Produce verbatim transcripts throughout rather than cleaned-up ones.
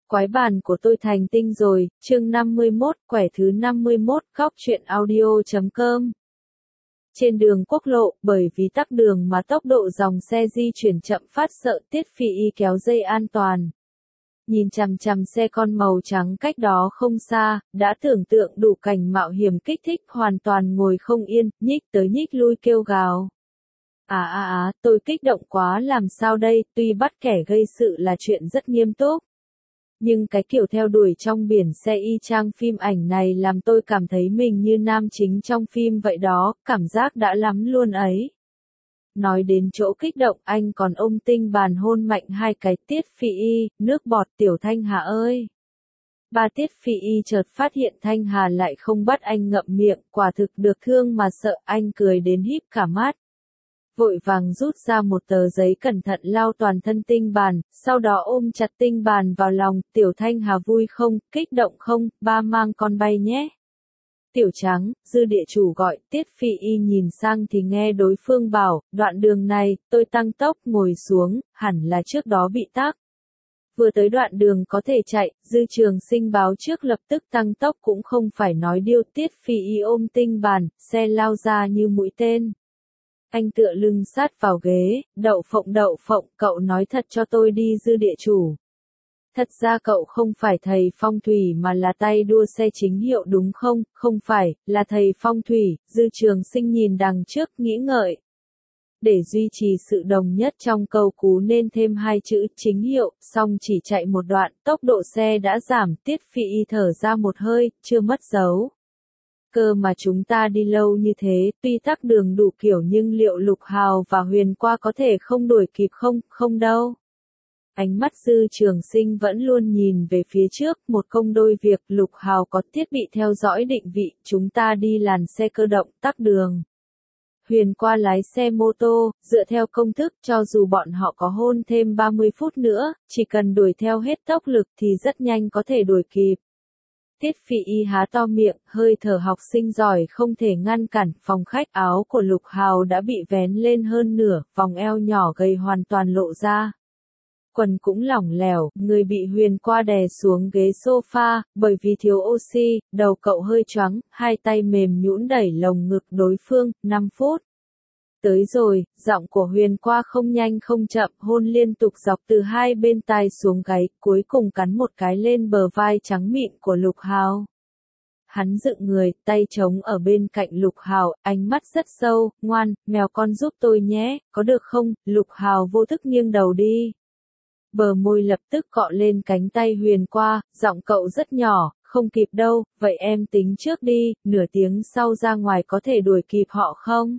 Quái bàn của tôi thành tinh rồi, chương năm mươi mốt, quẻ thứ năm mươi mốt, góc truyện audio chấm com. Trên đường quốc lộ, bởi vì tắc đường mà tốc độ dòng xe di chuyển chậm phát sợ Tiết Phi Y kéo dây an toàn. Nhìn chằm chằm xe con màu trắng cách đó không xa, đã tưởng tượng đủ cảnh mạo hiểm kích thích hoàn toàn ngồi không yên, nhích tới nhích lui kêu gào. À à à, tôi kích động quá làm sao đây, tuy bắt kẻ gây sự là chuyện rất nghiêm túc. Nhưng cái kiểu theo đuổi trong biển xe y chang phim ảnh này làm tôi cảm thấy mình như nam chính trong phim vậy đó, cảm giác đã lắm luôn ấy. Nói đến chỗ kích động anh còn ôm tinh bàn hôn mạnh hai cái. Tiết Phi Y, nước bọt Tiểu Thanh Hà ơi. Ba Tiết Phi Y chợt phát hiện Thanh Hà lại không bắt anh ngậm miệng, quả thực được thương mà sợ, anh cười đến híp cả mắt. Vội vàng rút ra một tờ giấy cẩn thận lau toàn thân tinh bàn, sau đó ôm chặt tinh bàn vào lòng. Tiểu Thanh Hà vui không, kích động không, ba mang con bay nhé. Tiểu Trắng, dư địa chủ gọi. Tiết Phi Y nhìn sang thì nghe đối phương bảo, đoạn đường này, tôi tăng tốc ngồi xuống, hẳn là trước đó bị tắc. Vừa tới đoạn đường có thể chạy, Dư Trường Sinh báo trước lập tức tăng tốc cũng không phải nói điêu. Tiết Phi Y ôm tinh bàn, xe lao ra như mũi tên. Anh tựa lưng sát vào ghế, đậu phộng đậu phộng, cậu nói thật cho tôi đi Dư địa chủ. Thật ra cậu không phải thầy phong thủy mà là tay đua xe chính hiệu đúng không? Không phải, là thầy phong thủy. Dư Trường Sinh nhìn đằng trước nghĩ ngợi. Để duy trì sự đồng nhất trong câu cú nên thêm hai chữ chính hiệu, xong chỉ chạy một đoạn, tốc độ xe đã giảm. Tiết Phi Y thở ra một hơi, chưa mất dấu. Cơ mà chúng ta đi lâu như thế, tuy tắc đường đủ kiểu nhưng liệu Lục Hào và Huyền Qua có thể không đuổi kịp không? Không đâu. Ánh mắt Dư Trường Sinh vẫn luôn nhìn về phía trước, một công đôi việc. Lục Hào có thiết bị theo dõi định vị, chúng ta đi làn xe cơ động, tắc đường. Huyền Qua lái xe mô tô, dựa theo công thức, cho dù bọn họ có hôn thêm ba mươi phút nữa, chỉ cần đuổi theo hết tốc lực thì rất nhanh có thể đuổi kịp. Tiết Phi Y há to miệng, hơi thở học sinh giỏi không thể ngăn cản. Phòng khách, áo của Lục Hào đã bị vén lên hơn nửa, vòng eo nhỏ gầy hoàn toàn lộ ra. Quần cũng lỏng lẻo, người bị Huyền Qua đè xuống ghế sofa, bởi vì thiếu oxy, đầu cậu hơi choáng, hai tay mềm nhũn đẩy lồng ngực đối phương. Năm phút. Tới rồi, giọng của Huyền Qua không nhanh không chậm, hôn liên tục dọc từ hai bên tai xuống gáy, cuối cùng cắn một cái lên bờ vai trắng mịn của Lục Hào. Hắn dựng người, tay trống ở bên cạnh Lục Hào, ánh mắt rất sâu. Ngoan, mèo con giúp tôi nhé, có được không? Lục Hào vô thức nghiêng đầu đi. Bờ môi lập tức cọ lên cánh tay Huyền Qua, giọng cậu rất nhỏ, không kịp đâu, vậy em tính trước đi, nửa tiếng sau ra ngoài có thể đuổi kịp họ không?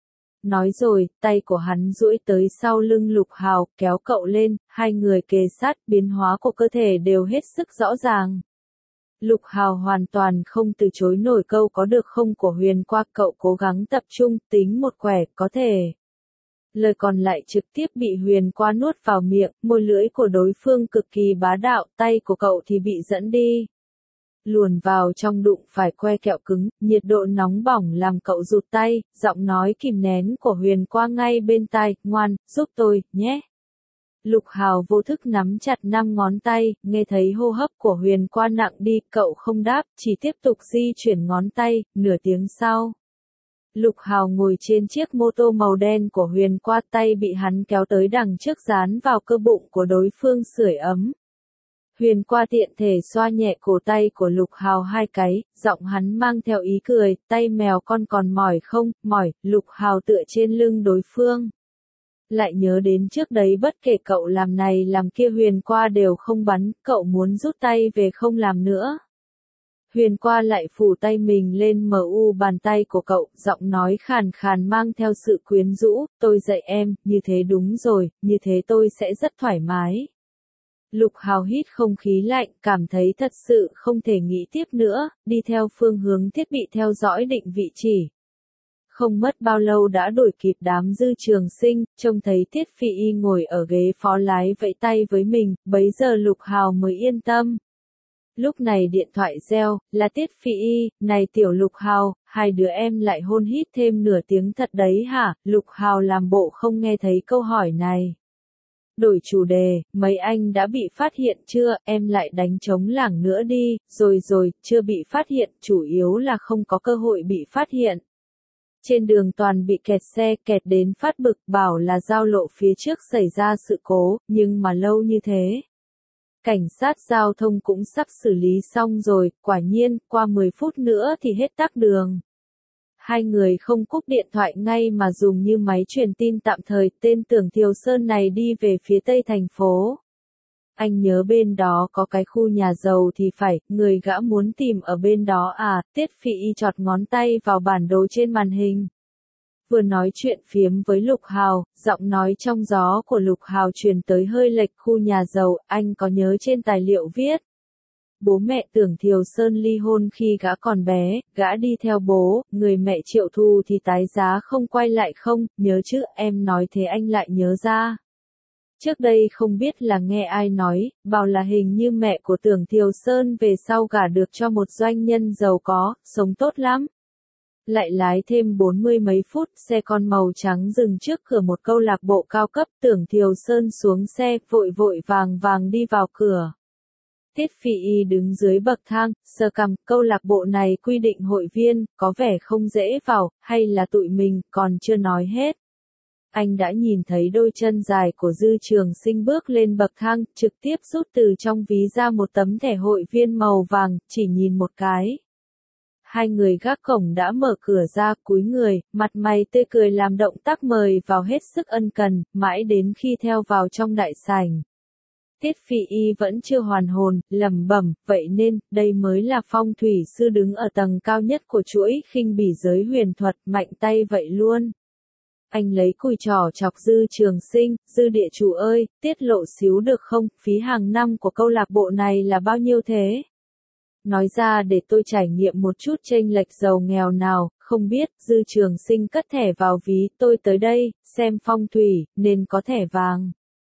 Nói rồi, tay của hắn duỗi tới sau lưng Lục Hào, kéo cậu lên, hai người kề sát, biến hóa của cơ thể đều hết sức rõ ràng. Lục Hào hoàn toàn không từ chối nổi câu có được không của Huyền Qua, cậu cố gắng tập trung, tính một quẻ, có thể. Lời còn lại trực tiếp bị Huyền Qua nuốt vào miệng, môi lưỡi của đối phương cực kỳ bá đạo, tay của cậu thì bị dẫn đi. Luồn vào trong đụng phải que kẹo cứng, nhiệt độ nóng bỏng làm cậu rụt tay, giọng nói kìm nén của Huyền Qua ngay bên tai, ngoan, giúp tôi, nhé. Lục Hào vô thức nắm chặt năm ngón tay, nghe thấy hô hấp của Huyền Qua nặng đi, cậu không đáp, chỉ tiếp tục di chuyển ngón tay. Nửa tiếng sau. Lục Hào ngồi trên chiếc mô tô màu đen của Huyền Qua, tay bị hắn kéo tới đằng trước dán vào cơ bụng của đối phương sưởi ấm. Huyền Qua tiện thể xoa nhẹ cổ tay của Lục Hào hai cái, giọng hắn mang theo ý cười, tay mèo con còn mỏi không? Mỏi. Lục Hào tựa trên lưng đối phương. Lại nhớ đến trước đấy bất kể cậu làm này làm kia Huyền Qua đều không bắn, cậu muốn rút tay về không làm nữa. Huyền Qua lại phủ tay mình lên mờ u bàn tay của cậu, giọng nói khàn khàn mang theo sự quyến rũ, tôi dạy em, như thế đúng rồi, như thế tôi sẽ rất thoải mái. Lục Hào hít không khí lạnh, cảm thấy thật sự không thể nghĩ tiếp nữa, đi theo phương hướng thiết bị theo dõi định vị chỉ. Không mất bao lâu đã đuổi kịp đám Dư Trường Sinh, trông thấy Tiết Phi Y ngồi ở ghế phó lái vẫy tay với mình, bấy giờ Lục Hào mới yên tâm. Lúc này điện thoại reo, là Tiết Phi Y, này tiểu Lục Hào, hai đứa em lại hôn hít thêm nửa tiếng thật đấy hả? Lục Hào làm bộ không nghe thấy câu hỏi này. Đổi chủ đề, mấy anh đã bị phát hiện chưa, em lại đánh trống lảng nữa đi, rồi rồi, chưa bị phát hiện, chủ yếu là không có cơ hội bị phát hiện. Trên đường toàn bị kẹt xe, kẹt đến phát bực, bảo là giao lộ phía trước xảy ra sự cố, nhưng mà lâu như thế. Cảnh sát giao thông cũng sắp xử lý xong rồi, quả nhiên, qua mười phút nữa thì hết tắc đường. Hai người không cúp điện thoại ngay mà dùng như máy truyền tin tạm thời, tên Tưởng Thiều Sơn này đi về phía tây thành phố. Anh nhớ bên đó có cái khu nhà giàu thì phải, người gã muốn tìm ở bên đó à, Tiết Phỉ Y chọt ngón tay vào bản đồ trên màn hình. Vừa nói chuyện phiếm với Lục Hào, giọng nói trong gió của Lục Hào truyền tới hơi lệch khu nhà giàu, anh có nhớ trên tài liệu viết. Bố mẹ Tưởng Thiều Sơn ly hôn khi gã còn bé, gã đi theo bố, người mẹ Triệu Thu thì tái giá không quay lại không, nhớ chứ, em nói thế anh lại nhớ ra. Trước đây không biết là nghe ai nói, bảo là hình như mẹ của Tưởng Thiều Sơn về sau gả được cho một doanh nhân giàu có, sống tốt lắm. Lại lái thêm bốn mươi mấy phút, xe con màu trắng dừng trước cửa một câu lạc bộ cao cấp, Tưởng Thiều Sơn xuống xe, vội vội vàng vàng đi vào cửa. Tiết Phỉ Y đứng dưới bậc thang, sờ cằm, câu lạc bộ này quy định hội viên, có vẻ không dễ vào, hay là tụi mình, còn chưa nói hết. Anh đã nhìn thấy đôi chân dài của Dư Trường Sinh bước lên bậc thang, trực tiếp rút từ trong ví ra một tấm thẻ hội viên màu vàng, chỉ nhìn một cái. Hai người gác cổng đã mở cửa ra, cúi người, mặt mày tươi cười làm động tác mời vào hết sức ân cần, mãi đến khi theo vào trong đại sảnh. Tiết Phỉ Y vẫn chưa hoàn hồn, lẩm bẩm, vậy nên, đây mới là phong thủy sư đứng ở tầng cao nhất của chuỗi khinh bỉ giới huyền thuật, mạnh tay vậy luôn. Anh lấy cùi trỏ chọc Dư Trường Sinh, Dư địa chủ ơi, tiết lộ xíu được không, phí hàng năm của câu lạc bộ này là bao nhiêu thế? Nói ra để tôi trải nghiệm một chút chênh lệch giàu nghèo nào, không biết, Dư Trường Sinh cất thẻ vào ví, tôi tới đây, xem phong thủy, nên có thẻ vàng.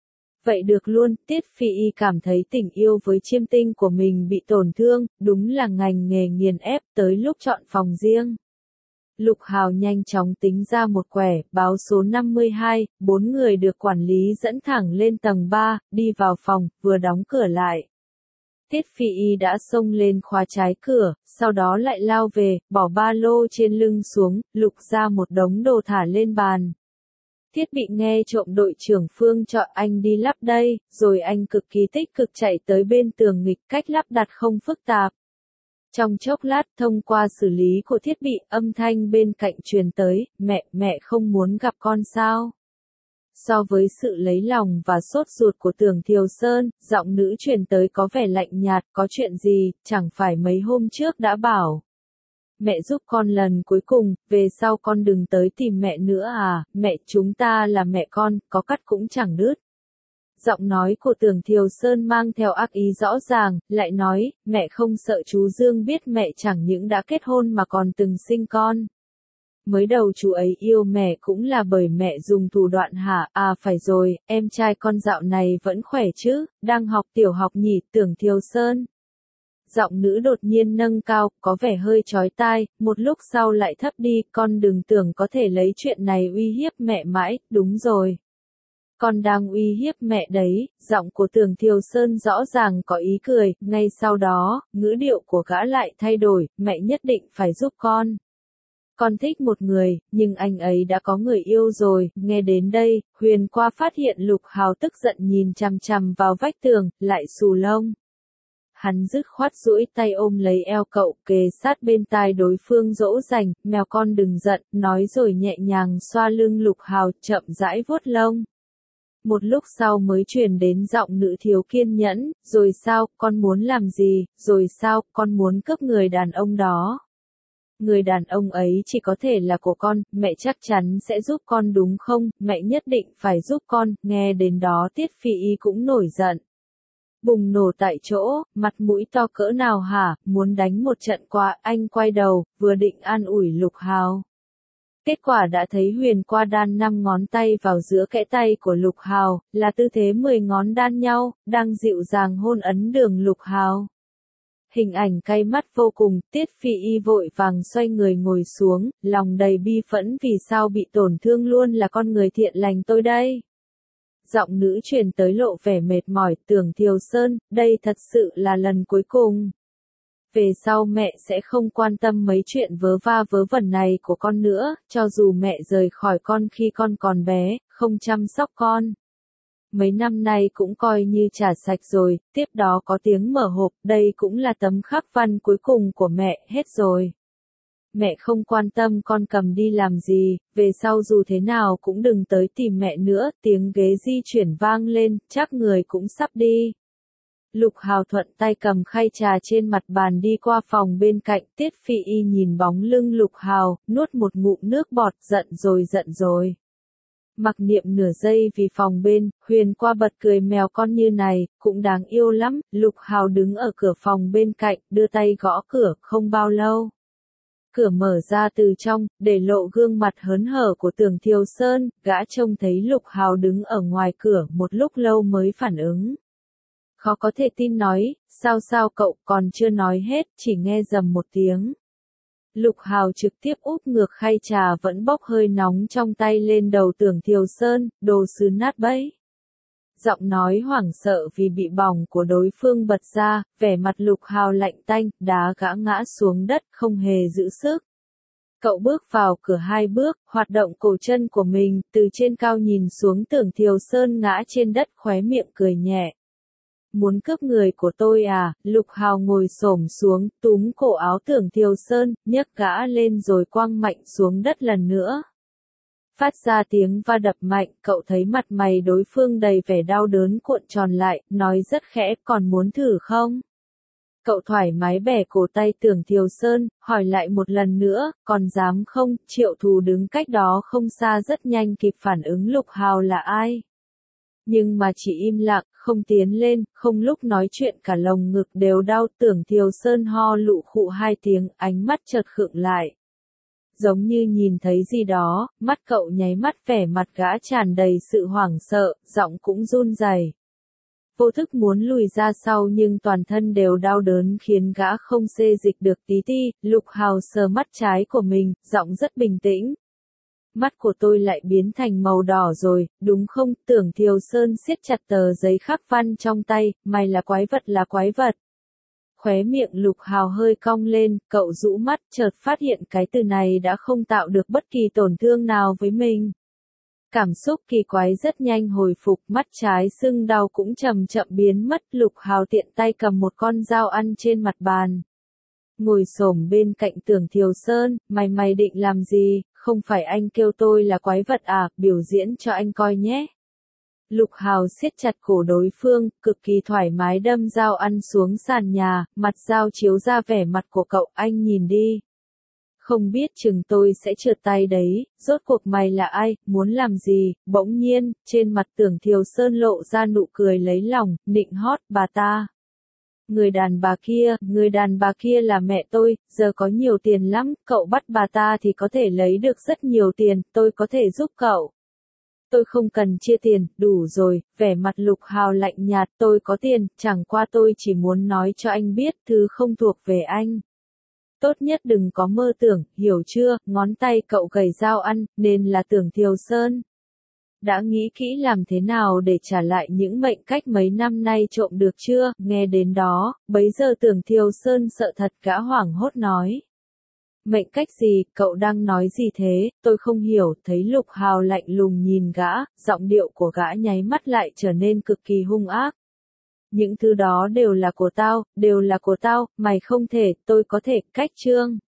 Vậy được luôn, Tiết Phỉ Y cảm thấy tình yêu với chiêm tinh của mình bị tổn thương, đúng là ngành nghề nghiền ép, tới lúc chọn phòng riêng. Lục Hào nhanh chóng tính ra một quẻ, báo số năm mươi hai, bốn người được quản lý dẫn thẳng lên tầng ba, đi vào phòng, vừa đóng cửa lại. Tiết Phỉ Y đã xông lên khóa trái cửa, sau đó lại lao về, bỏ ba lô trên lưng xuống, lục ra một đống đồ thả lên bàn. Thiết bị nghe trộm đội trưởng Phương cho anh đi lắp đây, rồi anh cực kỳ tích cực chạy tới bên tường nghịch, cách lắp đặt không phức tạp. Trong chốc lát, thông qua xử lý của thiết bị, âm thanh bên cạnh truyền tới, mẹ, mẹ không muốn gặp con sao? So với sự lấy lòng và sốt ruột của Tưởng Thiều Sơn, giọng nữ truyền tới có vẻ lạnh nhạt, có chuyện gì, chẳng phải mấy hôm trước đã bảo. Mẹ giúp con lần cuối cùng, về sau con đừng tới tìm mẹ nữa à, mẹ chúng ta là mẹ con, có cắt cũng chẳng đứt. Giọng nói của Tưởng Thiều Sơn mang theo ác ý rõ ràng, lại nói, mẹ không sợ chú Dương biết mẹ chẳng những đã kết hôn mà còn từng sinh con. Mới đầu chú ấy yêu mẹ cũng là bởi mẹ dùng thủ đoạn hả, à phải rồi, em trai con dạo này vẫn khỏe chứ, đang học tiểu học nhỉ, Tưởng Thiều Sơn. Giọng nữ đột nhiên nâng cao, có vẻ hơi chói tai, một lúc sau lại thấp đi, con đừng tưởng có thể lấy chuyện này uy hiếp mẹ mãi, đúng rồi. Con đang uy hiếp mẹ đấy, giọng của Tưởng Thiều Sơn rõ ràng có ý cười, ngay sau đó, ngữ điệu của gã lại thay đổi, mẹ nhất định phải giúp con. Con thích một người, nhưng anh ấy đã có người yêu rồi, nghe đến đây, Huyền Qua phát hiện Lục Hào tức giận nhìn chằm chằm vào vách tường, lại xù lông. Hắn dứt khoát duỗi tay ôm lấy eo cậu, kề sát bên tai đối phương dỗ dành, mèo con đừng giận, nói rồi nhẹ nhàng xoa lưng Lục Hào, chậm rãi vuốt lông. Một lúc sau mới truyền đến giọng nữ thiếu kiên nhẫn, rồi sao, con muốn làm gì, rồi sao, con muốn cướp người đàn ông đó. Người đàn ông ấy chỉ có thể là của con, mẹ chắc chắn sẽ giúp con đúng không, mẹ nhất định phải giúp con, nghe đến đó Tiết Phỉ Y cũng nổi giận. Bùng nổ tại chỗ, mặt mũi to cỡ nào hả, muốn đánh một trận qua, anh quay đầu, vừa định an ủi Lục Hào. Kết quả đã thấy Huyền Qua đan năm ngón tay vào giữa kẽ tay của Lục Hào, là tư thế mười ngón đan nhau, đang dịu dàng hôn ấn đường Lục Hào. Hình ảnh cay mắt vô cùng, Tiết Phỉ Y vội vàng xoay người ngồi xuống, lòng đầy bi phẫn vì sao bị tổn thương luôn là con người thiện lành tôi đây. Giọng nữ truyền tới lộ vẻ mệt mỏi, Tưởng Thiều Sơn, đây thật sự là lần cuối cùng. Về sau mẹ sẽ không quan tâm mấy chuyện vớ va vớ vẩn này của con nữa, cho dù mẹ rời khỏi con khi con còn bé, không chăm sóc con. Mấy năm nay cũng coi như trả sạch rồi, tiếp đó có tiếng mở hộp, đây cũng là tấm khắc văn cuối cùng của mẹ, hết rồi. Mẹ không quan tâm con cầm đi làm gì, về sau dù thế nào cũng đừng tới tìm mẹ nữa, tiếng ghế di chuyển vang lên, chắc người cũng sắp đi. Lục Hào thuận tay cầm khay trà trên mặt bàn đi qua phòng bên cạnh, Tiết Phi Y nhìn bóng lưng Lục Hào, nuốt một ngụm nước bọt, giận rồi giận rồi. Mặc niệm nửa giây vì phòng bên, Huyền qua bật cười, mèo con như này, cũng đáng yêu lắm. Lục Hào đứng ở cửa phòng bên cạnh, đưa tay gõ cửa, không bao lâu. Cửa mở ra từ trong, để lộ gương mặt hớn hở của Tưởng Thiều Sơn, gã trông thấy Lục Hào đứng ở ngoài cửa một lúc lâu mới phản ứng. Khó có thể tin nói, sao sao cậu còn chưa nói hết, chỉ nghe rầm một tiếng. Lục Hào trực tiếp úp ngược khay trà vẫn bốc hơi nóng trong tay lên đầu Tưởng Thiều Sơn, đồ sứ nát bấy. Giọng nói hoảng sợ vì bị bỏng của đối phương bật ra, vẻ mặt Lục Hào lạnh tanh, đá gã ngã xuống đất không hề giữ sức. Cậu bước vào cửa hai bước, hoạt động cổ chân của mình, từ trên cao nhìn xuống Tưởng Thiều Sơn ngã trên đất, khóe miệng cười nhẹ. Muốn cướp người của tôi à? Lục Hào ngồi xổm xuống, túm cổ áo Tưởng Thiều Sơn, nhấc gã lên rồi quăng mạnh xuống đất lần nữa. Phát ra tiếng va đập mạnh, cậu thấy mặt mày đối phương đầy vẻ đau đớn cuộn tròn lại, nói rất khẽ, còn muốn thử không? Cậu thoải mái bẻ cổ tay Tưởng Thiều Sơn, hỏi lại một lần nữa, còn dám không? Triệu Thù đứng cách đó không xa rất nhanh kịp phản ứng Lục Hào là ai. Nhưng mà chỉ im lặng, không tiến lên, không lúc nói chuyện cả lồng ngực đều đau. Tưởng Thiều Sơn ho lụ khụ hai tiếng, ánh mắt chợt khựng lại. Giống như nhìn thấy gì đó, mắt cậu nháy mắt, vẻ mặt gã tràn đầy sự hoảng sợ, giọng cũng run rẩy. Vô thức muốn lùi ra sau nhưng toàn thân đều đau đớn khiến gã không xê dịch được tí ti. Lục Hào sờ mắt trái của mình, giọng rất bình tĩnh. Mắt của tôi lại biến thành màu đỏ rồi, đúng không? Tưởng Thiều Sơn siết chặt tờ giấy khắc văn trong tay, mày là quái vật là quái vật. Khóe miệng Lục Hào hơi cong lên, cậu rũ mắt, chợt phát hiện cái từ này đã không tạo được bất kỳ tổn thương nào với mình. Cảm xúc kỳ quái rất nhanh hồi phục, mắt trái sưng đau cũng chậm chậm biến mất. Lục Hào tiện tay cầm một con dao ăn trên mặt bàn. Ngồi xổm bên cạnh Tưởng Thiều Sơn, mày mày định làm gì? Không phải anh kêu tôi là quái vật à, biểu diễn cho anh coi nhé. Lục Hào siết chặt cổ đối phương, cực kỳ thoải mái đâm dao ăn xuống sàn nhà, mặt dao chiếu ra vẻ mặt của cậu, anh nhìn đi. Không biết chừng tôi sẽ trượt tay đấy, rốt cuộc mày là ai, muốn làm gì? Bỗng nhiên, trên mặt Tưởng Thiều Sơn lộ ra nụ cười lấy lòng, nịnh hót, bà ta. Người đàn bà kia, người đàn bà kia là mẹ tôi, giờ có nhiều tiền lắm, cậu bắt bà ta thì có thể lấy được rất nhiều tiền, tôi có thể giúp cậu. Tôi không cần chia tiền, đủ rồi, vẻ mặt Lục Hào lạnh nhạt, tôi có tiền, chẳng qua tôi chỉ muốn nói cho anh biết, thứ không thuộc về anh. Tốt nhất đừng có mơ tưởng, hiểu chưa? Ngón tay cậu gầy dao ăn, nên là Tưởng Thiều Sơn. Đã nghĩ kỹ làm thế nào để trả lại những mệnh cách mấy năm nay trộm được chưa? Nghe đến đó, bấy giờ Tưởng Thiều Sơn sợ thật, gã hoảng hốt nói. Mệnh cách gì, cậu đang nói gì thế, tôi không hiểu. Thấy Lục Hào lạnh lùng nhìn gã, giọng điệu của gã nháy mắt lại trở nên cực kỳ hung ác. Những thứ đó đều là của tao, đều là của tao, mày không thể, tôi có thể, cách chương.